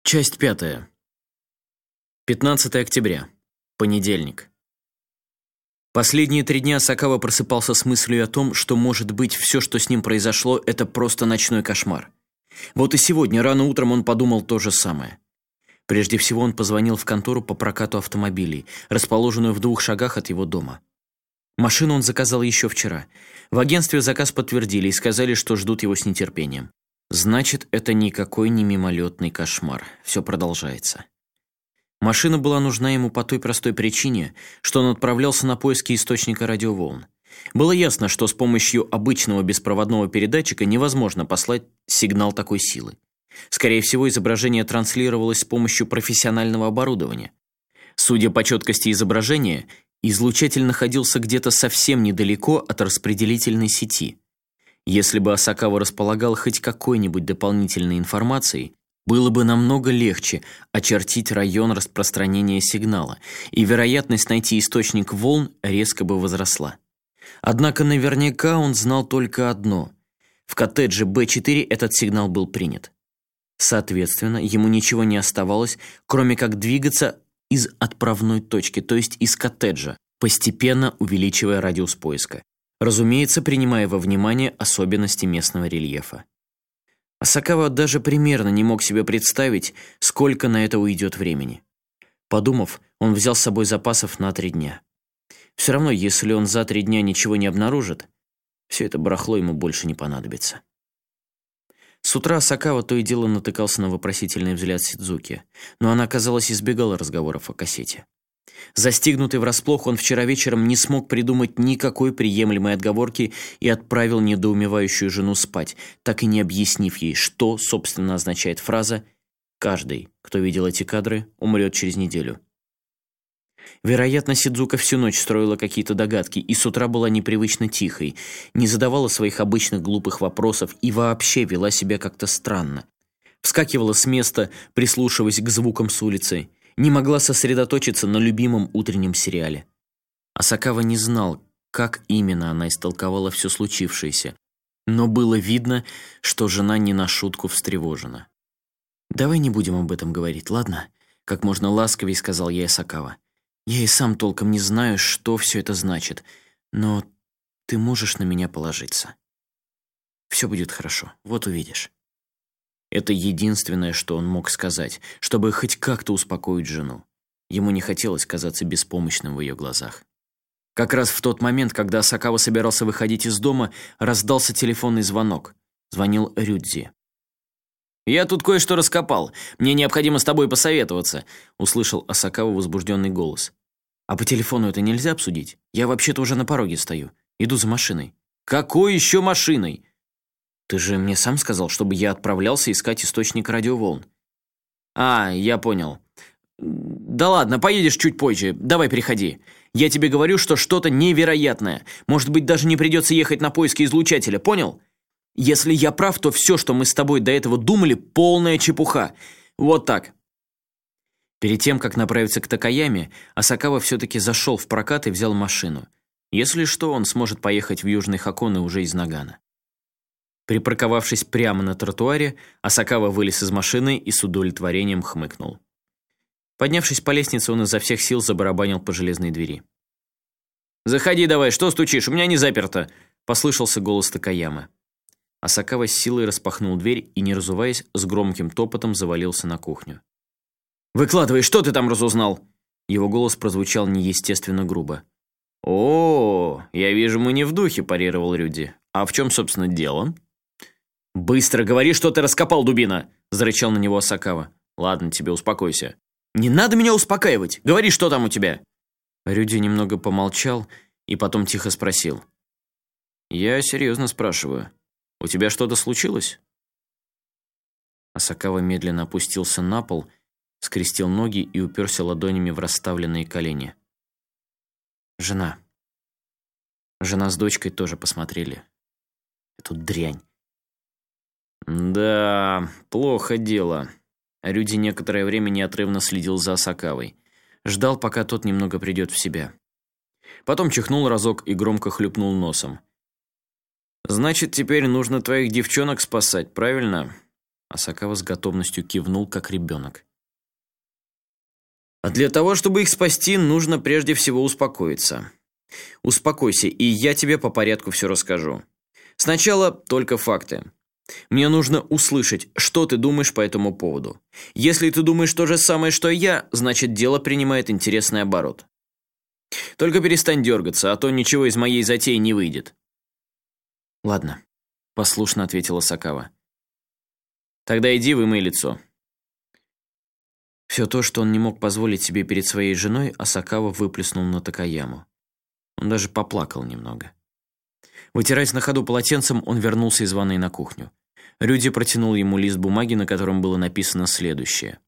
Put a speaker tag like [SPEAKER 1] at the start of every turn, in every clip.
[SPEAKER 1] Часть 5. 15 октября. Понедельник. Последние 3 дня Асакава просыпался с мыслью о том, что, может быть, все, что с ним произошло, это просто ночной кошмар. Вот и сегодня, рано утром, он подумал то же самое. Прежде всего, он позвонил в контору по прокату автомобилей, расположенную в 2 шагах от его дома. Машину он заказал еще вчера. В агентстве заказ подтвердили и сказали, что ждут его с нетерпением. Значит, это никакой не мимолетный кошмар. Все продолжается. Машина была нужна ему по той простой причине, что он отправлялся на поиски источника радиоволн. Было ясно, что с помощью обычного беспроводного передатчика невозможно послать сигнал такой силы. Скорее всего, изображение транслировалось с помощью профессионального оборудования. Судя по четкости изображения, излучатель находился где-то совсем недалеко от распределительной сети. Если бы Асакава располагал хоть какой-нибудь дополнительной информацией, было бы намного легче очертить район распространения сигнала, и вероятность найти источник волн резко бы возросла. Однако наверняка он знал только одно: в коттедже Б4 этот сигнал был принят. Соответственно, ему ничего не оставалось, кроме как двигаться из отправной точки, то есть из коттеджа, постепенно увеличивая радиус поиска. Разумеется, принимая во внимание особенности местного рельефа. Асакава даже примерно не мог себе представить, сколько на это уйдет времени. Подумав, он взял с собой запасов на 3 дня. Все равно, если он за 3 дня ничего не обнаружит, все это барахло ему больше не понадобится. С утра Асакава то и дело натыкался на вопросительный взгляд Сидзуки, но она, казалось, избегала разговоров о кассете. Застигнутый врасплох, он вчера вечером не смог придумать никакой приемлемой отговорки и отправил недоумевающую жену спать, так и не объяснив ей, что, собственно, означает фраза «Каждый, кто видел эти кадры, умрет через неделю». Вероятно, Сидзука всю ночь строила какие-то догадки и с утра была непривычно тихой, не задавала своих обычных глупых вопросов и вообще вела себя как-то странно. Вскакивала с места, прислушиваясь к звукам с улицы, не могла сосредоточиться на любимом утреннем сериале. Асакава не знал, как именно она истолковала все случившееся, но было видно, что жена не на шутку встревожена. «Давай не будем об этом говорить, ладно?» — как можно ласковее сказал ей Асакава. «Я и сам толком не знаю, что все это значит, но ты можешь на меня положиться. Все будет хорошо, вот увидишь». Это единственное, что он мог сказать, чтобы хоть как-то успокоить жену. Ему не хотелось казаться беспомощным в ее глазах. Как раз в тот момент, когда Асакава собирался выходить из дома, раздался телефонный звонок. Звонил Рюдзи. «Я тут кое-что раскопал. Мне необходимо с тобой посоветоваться», — услышал Асакава возбужденный голос. «А по телефону это нельзя обсудить? Я вообще-то уже на пороге стою. Иду за машиной». «Какой еще машиной?» «Ты же мне сам сказал, чтобы я отправлялся искать источник радиоволн». «А, я понял. Да ладно, поедешь чуть позже. Давай переходи. Я тебе говорю, что что-то невероятное. Может быть, даже не придется ехать на поиски излучателя, понял? Если я прав, то все, что мы с тобой до этого думали, полная чепуха. Вот так». Перед тем, как направиться к Такаяме, Асакава все-таки зашел в прокат и взял машину. Если что, он сможет поехать в Южный Хокон уже из Нагано. Припарковавшись прямо на тротуаре, Асакава вылез из машины и с удовлетворением хмыкнул. Поднявшись по лестнице, он изо всех сил забарабанил по железной двери. «Заходи давай, что стучишь? У меня не заперто!» — послышался голос Такаямы. Асакава с силой распахнул дверь и, не разуваясь, с громким топотом завалился на кухню. «Выкладывай, что ты там разузнал?» Его голос прозвучал неестественно грубо. «О, я вижу, мы не в духе», — парировал Рюдзи. «А в чем, собственно, дело?» «Быстро говори, что ты раскопал, дубина!» — зарычал на него Асакава. «Ладно тебе, успокойся». «Не надо меня успокаивать! Говори, что там у тебя!» Рюдзи немного помолчал и потом тихо спросил. «Я серьезно спрашиваю. У тебя что-то случилось?» Асакава медленно опустился на пол, скрестил ноги и уперся ладонями в расставленные колени. «Жена. Жена с дочкой тоже посмотрели эту дрянь». «Да, плохо дело». Рюдзи некоторое время неотрывно следил за Асакавой. Ждал, пока тот немного придет в себя. Потом чихнул разок и громко хлюпнул носом. «Значит, теперь нужно твоих девчонок спасать, правильно? Асакава с готовностью кивнул, как ребенок. А для того, чтобы их спасти, нужно прежде всего успокоиться. Успокойся, и я тебе по порядку все расскажу. Сначала только факты. Мне нужно услышать, что ты думаешь по этому поводу. Если ты думаешь то же самое, что и я, значит, дело принимает интересный оборот. Только перестань дергаться, а то ничего из моей затеи не выйдет. Ладно, послушно ответила Асакава. Тогда иди вымой лицо. Все то, что он не мог позволить себе перед своей женой, Асакава выплеснул на Такаяму. Он даже поплакал немного. Вытираясь на ходу полотенцем, он вернулся из ванной на кухню. Рюди протянул ему лист бумаги, на котором было написано следующее.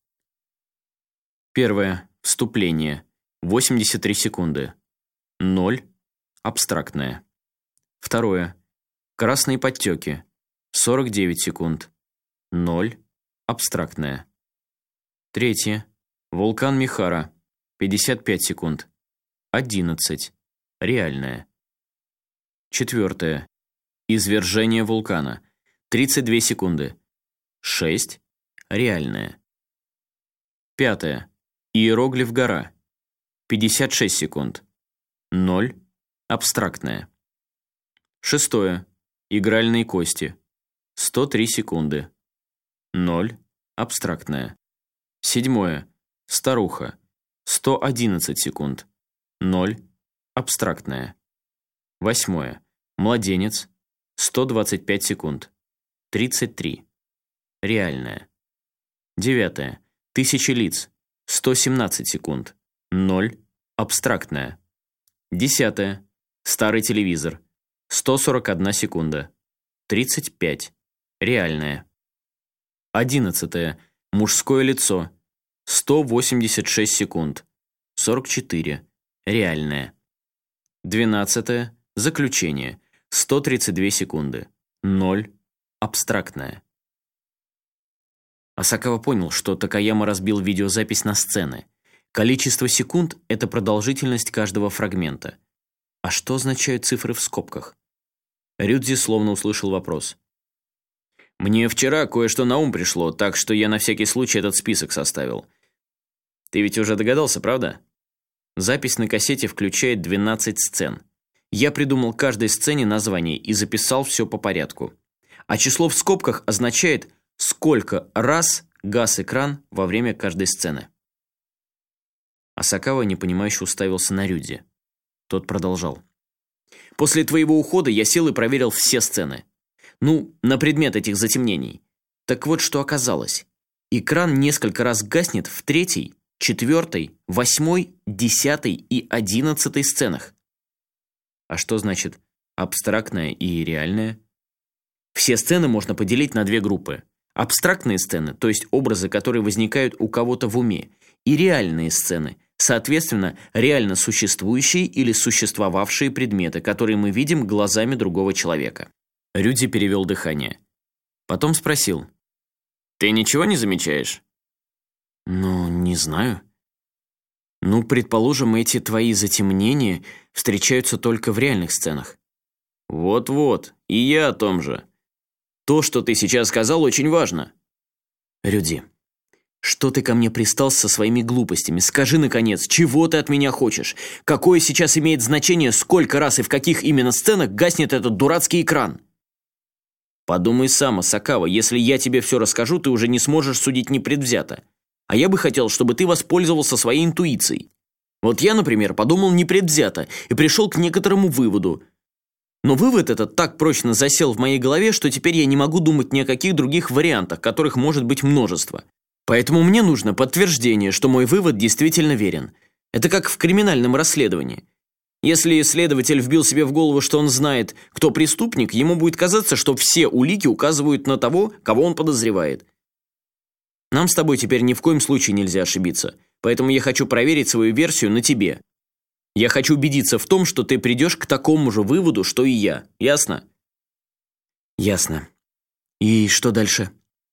[SPEAKER 1] Первое. Вступление. 83 секунды. 0. Абстрактное. Второе. Красные подтеки. 49 секунд. 0. Абстрактное. Третье. Вулкан Михара. 55 секунд. 11. Реальное. Четвертое. Извержение вулкана. 32 секунды. 6. Реальное. Пятое. Иероглиф гора. 56 секунд. 0. Абстрактное. Шестое. Игральные кости. 103 секунды. 0. Абстрактное. Седьмое. Старуха. 111 секунд. 0. Абстрактное. Восьмое. Младенец. 125 секунд. 33. Реальное. Девятое. Тысячи лиц. 117 секунд. 0. Абстрактное. Десятое. Старый телевизор. 141 секунда. 35. Реальное. Одиннадцатое. Мужское лицо. 186 секунд. 44. Реальное. 12. Заключение. 132 секунды. 0. Абстрактное. Асакава понял, что Такаяма разбил видеозапись на сцены. Количество секунд – это продолжительность каждого фрагмента. А что означают цифры в скобках? Рюдзи словно услышал вопрос. «Мне вчера кое-что на ум пришло, так что я на всякий случай этот список составил. Ты ведь уже догадался, правда?» Запись на кассете включает 12 сцен. Я придумал каждой сцене название и записал все по порядку. А число в скобках означает, сколько раз гас экран во время каждой сцены. Асакава непонимающе уставился на Рюдзи. Тот продолжал. «После твоего ухода я сел и проверил все сцены. На предмет этих затемнений. Так вот, что оказалось. Экран несколько раз гаснет в 3, 4, 8, 10 и 11 сценах. А что значит абстрактное и реальное? Все сцены можно поделить на две группы. Абстрактные сцены, то есть образы, которые возникают у кого-то в уме, и реальные сцены, соответственно, реально существующие или существовавшие предметы, которые мы видим глазами другого человека. Рюдзи перевел дыхание. Потом спросил. «Ты ничего не замечаешь?» Не знаю. Предположим, эти твои затемнения встречаются только в реальных сценах». «Вот-вот, и я о том же. То, что ты сейчас сказал, очень важно». «Рюдзи, что ты ко мне пристал со своими глупостями? Скажи, наконец, чего ты от меня хочешь? Какое сейчас имеет значение, сколько раз и в каких именно сценах гаснет этот дурацкий экран?» «Подумай сам, Асакава, если я тебе все расскажу, ты уже не сможешь судить непредвзято. А я бы хотел, чтобы ты воспользовался своей интуицией. Вот я, например, подумал непредвзято и пришел к некоторому выводу. Но вывод этот так прочно засел в моей голове, что теперь я не могу думать ни о каких других вариантах, которых может быть множество. Поэтому мне нужно подтверждение, что мой вывод действительно верен. Это как в криминальном расследовании. Если следователь вбил себе в голову, что он знает, кто преступник, ему будет казаться, что все улики указывают на того, кого он подозревает. Нам с тобой теперь ни в коем случае нельзя ошибиться, поэтому я хочу проверить свою версию на тебе. Я хочу убедиться в том, что ты придешь к такому же выводу, что и я. Ясно? Ясно. И что дальше?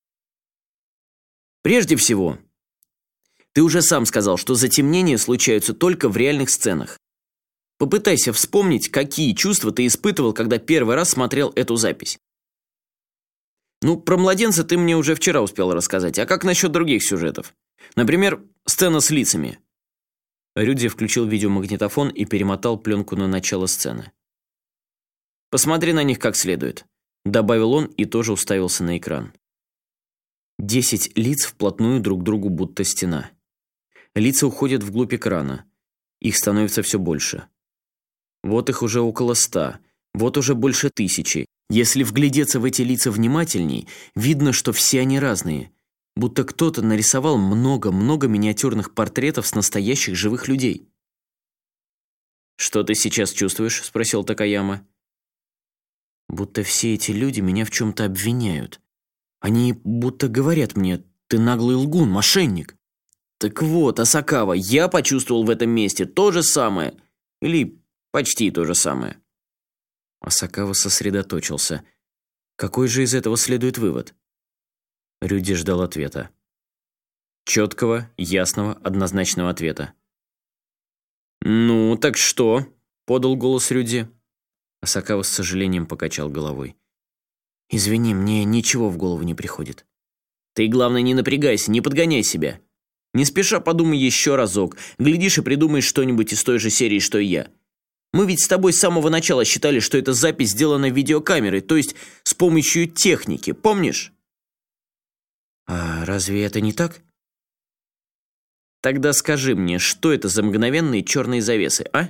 [SPEAKER 1] Прежде всего, ты уже сам сказал, что затемнения случаются только в реальных сценах. Попытайся вспомнить, какие чувства ты испытывал, когда первый раз смотрел эту запись. Ну, про младенца ты мне уже вчера успел рассказать. А как насчет других сюжетов? Например, сцена с лицами. Рюдзи включил видеомагнитофон и перемотал пленку на начало сцены. «Посмотри на них как следует», — добавил он и тоже уставился на экран. 10 лиц вплотную друг к другу, будто стена. Лица уходят вглубь экрана. Их становится все больше. Вот их уже около 100, вот уже больше 1000. Если вглядеться в эти лица внимательней, видно, что все они разные. Будто кто-то нарисовал много-много миниатюрных портретов с настоящих живых людей. «Что ты сейчас чувствуешь?» – спросил Такаяма. «Будто все эти люди меня в чем-то обвиняют. Они будто говорят мне: ты наглый лгун, мошенник». Так вот, Асакава, я почувствовал в этом месте то же самое. Или почти то же самое. Асакава сосредоточился. Какой же из этого следует вывод? Рюдзи ждал ответа. Четкого, ясного, однозначного ответа. «Ну, так что?» – подал голос Рюдзи. Асакава с сожалением покачал головой. «Извини, мне ничего в голову не приходит». «Ты, главное, не напрягайся, не подгоняй себя. Не спеша подумай еще разок. Глядишь и придумаешь что-нибудь из той же серии, что и я. Мы ведь с тобой с самого начала считали, что эта запись сделана видеокамерой, то есть с помощью техники, помнишь?» «А разве это не так?» «Тогда скажи мне, что это за мгновенные черные завесы, а?»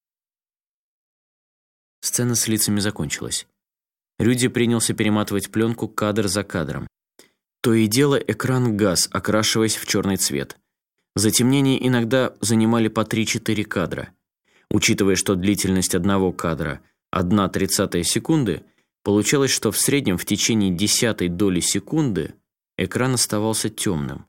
[SPEAKER 1] Сцена с лицами закончилась. Рюдзи принялся перематывать пленку кадр за кадром. То и дело экран гас, окрашиваясь в черный цвет. Затемнения иногда занимали по 3-4 кадра. Учитывая, что длительность одного кадра 1/30 секунды, получалось, что в среднем в течение 1/10 доли секунды экран оставался темным.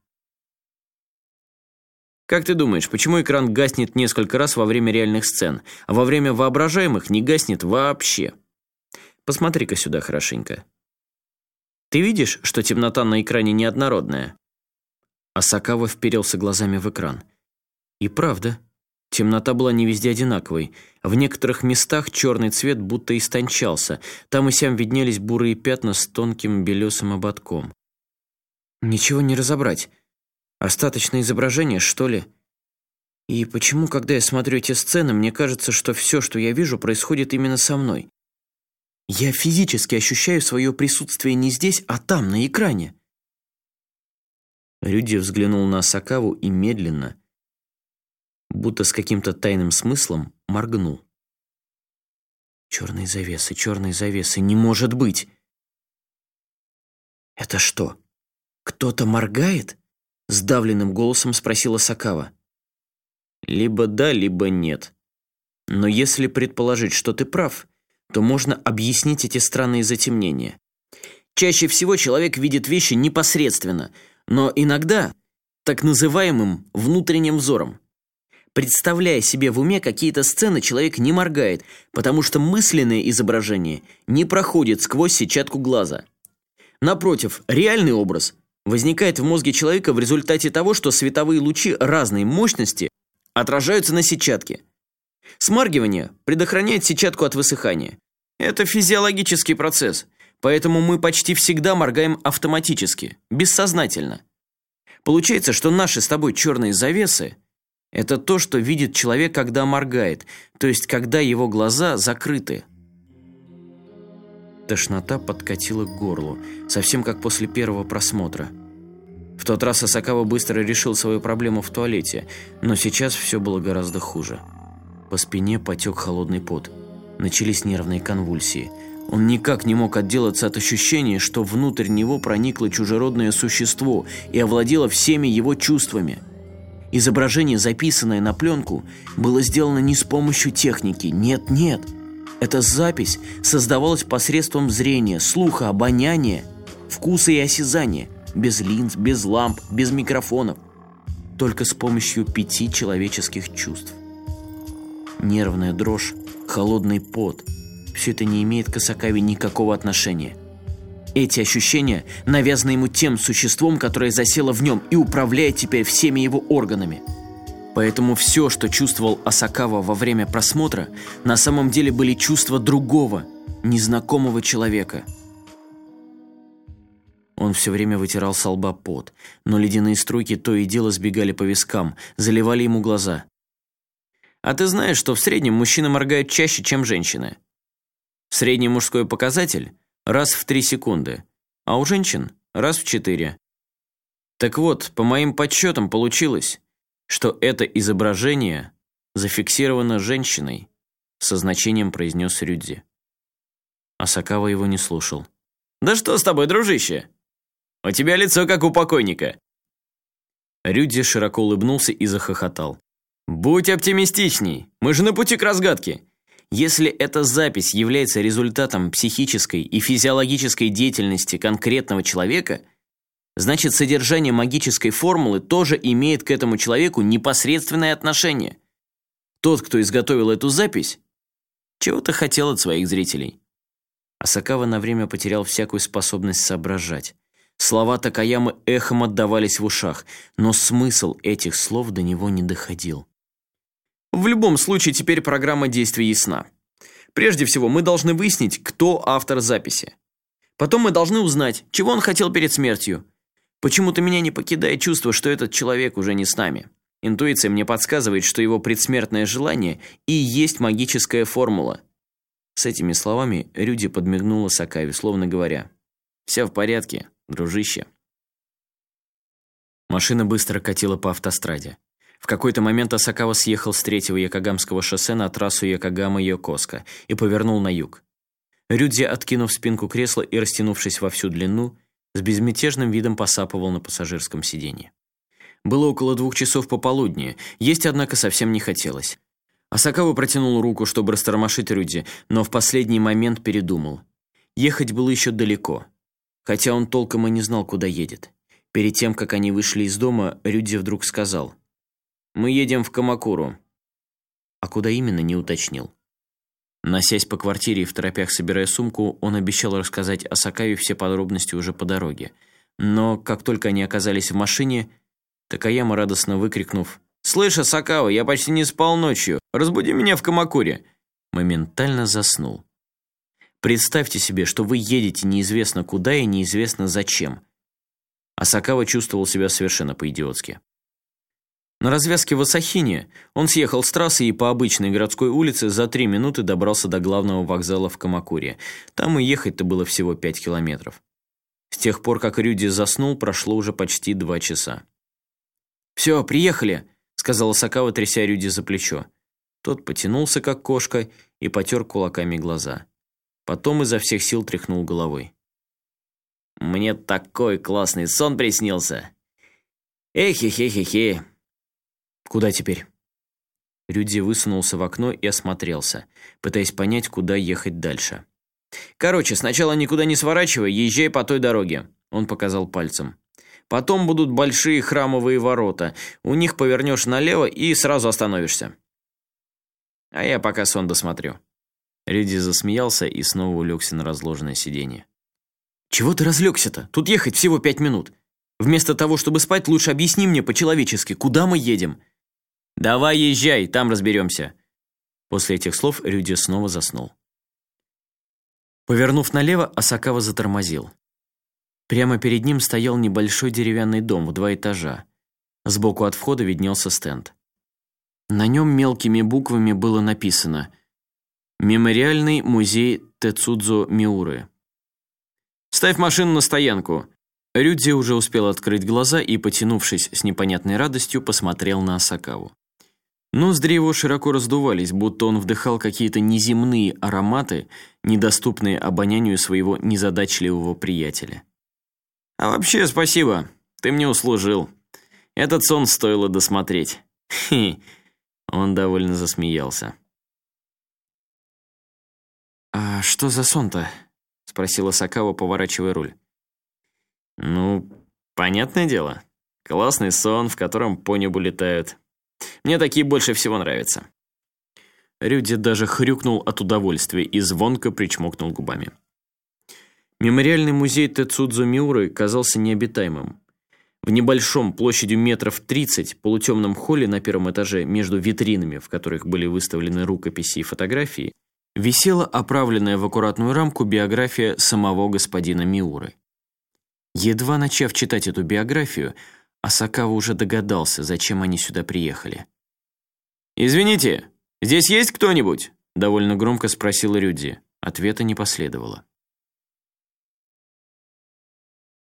[SPEAKER 1] Как ты думаешь, почему экран гаснет несколько раз во время реальных сцен, а во время воображаемых не гаснет вообще? Посмотри-ка сюда хорошенько. Ты видишь, что темнота на экране неоднородная?» Асакава вперился глазами в экран. И правда, темнота была не везде одинаковой. В некоторых местах черный цвет будто истончался. Там и сям виднелись бурые пятна с тонким белесым ободком. Ничего не разобрать. Остаточное изображение, что ли? И почему, когда я смотрю эти сцены, мне кажется, что все, что я вижу, происходит именно со мной? Я физически ощущаю свое присутствие не здесь, а там, на экране. Рюдзи взглянул на Асакаву и медленно, будто с каким-то тайным смыслом, моргнул. Черные завесы, не может быть! Это что, кто-то моргает? Сдавленным голосом спросила Асакава. Либо да, либо нет. Но если предположить, что ты прав, то можно объяснить эти странные затемнения. Чаще всего человек видит вещи непосредственно, но иногда так называемым внутренним взором. Представляя себе в уме какие-то сцены, человек не моргает, потому что мысленное изображение не проходит сквозь сетчатку глаза. Напротив, реальный образ возникает в мозге человека в результате того, что световые лучи разной мощности отражаются на сетчатке. Смаргивание предохраняет сетчатку от высыхания. Это физиологический процесс, поэтому мы почти всегда моргаем автоматически, бессознательно. Получается, что наши с тобой черные завесы – это то, что видит человек, когда моргает, то есть когда его глаза закрыты. Тошнота подкатила к горлу, совсем как после первого просмотра. В тот раз Асакава быстро решил свою проблему в туалете, но сейчас все было гораздо хуже. По спине потек холодный пот. Начались нервные конвульсии. Он никак не мог отделаться от ощущения, что внутрь него проникло чужеродное существо и овладело всеми его чувствами. Изображение, записанное на пленку, было сделано не с помощью техники. Нет. Эта запись создавалась посредством зрения, слуха, обоняния, вкуса и осязания. Без линз, без ламп, без микрофонов. Только с помощью 5 человеческих чувств. Нервная дрожь, холодный пот – все это не имеет к Асакаве никакого отношения. Эти ощущения навязаны ему тем существом, которое засело в нем и управляет теперь всеми его органами. Поэтому все, что чувствовал Асакава во время просмотра, на самом деле были чувства другого, незнакомого человека. Он все время вытирал со лба пот, но ледяные струйки то и дело сбегали по вискам, заливали ему глаза. А ты знаешь, что в среднем мужчины моргают чаще, чем женщины? Средний мужской показатель – раз в 3 секунды, а у женщин – раз в 4. Так вот, по моим подсчетам получилось, что это изображение зафиксировано женщиной, со значением произнес Рюдзи. Асакава его не слушал. «Да что с тобой, дружище? У тебя лицо как у покойника». Рюдзи широко улыбнулся и захохотал. «Будь оптимистичней, мы же на пути к разгадке. Если эта запись является результатом психической и физиологической деятельности конкретного человека, значит, содержание магической формулы тоже имеет к этому человеку непосредственное отношение. Тот, кто изготовил эту запись, чего-то хотел от своих зрителей». Асакава на время потерял всякую способность соображать. Слова Такаямы эхом отдавались в ушах, но смысл этих слов до него не доходил. В любом случае, теперь программа действий ясна. Прежде всего, мы должны выяснить, кто автор записи. Потом мы должны узнать, чего он хотел перед смертью. Почему-то меня не покидает чувство, что этот человек уже не с нами. Интуиция мне подсказывает, что его предсмертное желание и есть магическая формула. С этими словами Рюдзи подмигнул Асакаве, словно говоря: «Все в порядке, дружище». Машина быстро катила по автостраде. В какой-то момент Асакава съехал с 3-го Якогамского шоссе на трассу Якогама-Йокоска и повернул на юг. Рюдзи, откинув спинку кресла и растянувшись во всю длину, с безмятежным видом посапывал на пассажирском сиденье. Было около 2 часов пополудни, есть, однако, совсем не хотелось. Асакава протянул руку, чтобы растормошить Рюдзи, но в последний момент передумал. Ехать было еще далеко, хотя он толком и не знал, куда едет. Перед тем, как они вышли из дома, Рюдзи вдруг сказал: «Мы едем в Камакуру». А куда именно, не уточнил. Носясь по квартире и второпях собирая сумку, он обещал рассказать Асакаве все подробности уже по дороге. Но как только они оказались в машине, Такаяма, радостно выкрикнув: «Слышь, Асакава, я почти не спал ночью, разбуди меня в Камакуре», моментально заснул. Представьте себе, что вы едете неизвестно куда и неизвестно зачем. Асакава чувствовал себя совершенно по-идиотски. На развязке в Асахине он съехал с трассы и по обычной городской улице за 3 минуты добрался до главного вокзала в Камакуре. Там и ехать-то было всего 5 километров. С тех пор, как Рюдзи заснул, прошло уже почти 2 часа. «Все, приехали», — сказал Асакава, тряся Рюдзи за плечо. Тот потянулся, как кошка, и потер кулаками глаза. Потом изо всех сил тряхнул головой. «Мне такой классный сон приснился! Эхе-хе-хе-хе!» «Куда теперь?» Рюдзи высунулся в окно и осмотрелся, пытаясь понять, куда ехать дальше. «Короче, сначала никуда не сворачивай, езжай по той дороге», — он показал пальцем. «Потом будут большие храмовые ворота, у них повернешь налево и сразу остановишься. А я пока сон досмотрю». Рюдзи засмеялся и снова улегся на разложенное сиденье. «Чего ты разлегся-то? Тут ехать всего 5 минут. Вместо того, чтобы спать, лучше объясни мне по-человечески, куда мы едем». «Давай езжай, там разберемся». После этих слов Рюдзи снова заснул. Повернув налево, Асакава затормозил. Прямо перед ним стоял небольшой деревянный дом в 2 этажа. Сбоку от входа виднелся стенд. На нем мелкими буквами было написано «Мемориальный музей Тецудзо Миуры». «Ставь машину на стоянку». Рюдзи уже успел открыть глаза и, потянувшись с непонятной радостью, посмотрел на Асакаву. Ноздри его широко раздувались, будто он вдыхал какие-то неземные ароматы, недоступные обонянию своего незадачливого приятеля. «А вообще, спасибо, ты мне услужил. Этот сон стоило досмотреть». Хе, он довольно засмеялся. «А что за сон-то?» — спросила Асакава, поворачивая руль. «Ну, понятное дело. Классный сон, в котором по небу летают. Мне такие больше всего нравятся». Рюдзи даже хрюкнул от удовольствия и звонко причмокнул губами. Мемориальный музей Тецудзо Миуры казался необитаемым. В небольшом, площадью метров 30, полутемном холле на 1-м этаже, между витринами, в которых были выставлены рукописи и фотографии, висела оправленная в аккуратную рамку биография самого господина Миуры. Едва начав читать эту биографию, Асакава уже догадался, зачем они сюда приехали. «Извините, здесь есть кто-нибудь?» – довольно громко спросил Рюдзи. Ответа не последовало.